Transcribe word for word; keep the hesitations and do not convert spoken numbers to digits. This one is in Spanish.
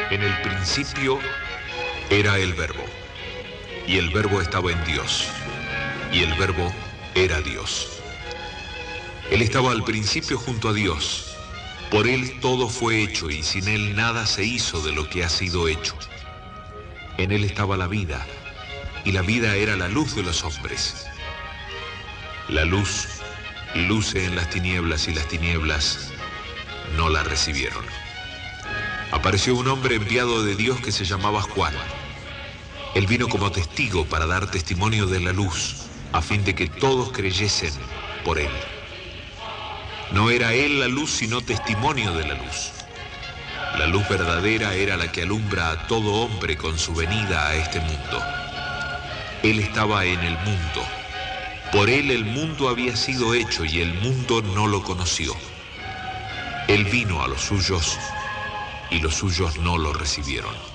En el principio era el Verbo, y el Verbo estaba en Dios, y el Verbo era Dios. Él estaba al principio junto a Dios. Por él todo fue hecho, y sin él nada se hizo de lo que ha sido hecho. En él estaba la vida, y la vida era la luz de los hombres. La luz luce en las tinieblas, y las tinieblas no la recibieron. Apareció un hombre enviado de Dios que se llamaba Juan. Él vino como testigo para dar testimonio de la luz, a fin de que todos creyesen por él. No era él la luz, sino testimonio de la luz. La luz verdadera era la que alumbra a todo hombre con su venida a este mundo. Él estaba en el mundo. Por él el mundo había sido hecho, y el mundo no lo conoció. Él vino a los suyos, y los suyos no lo recibieron.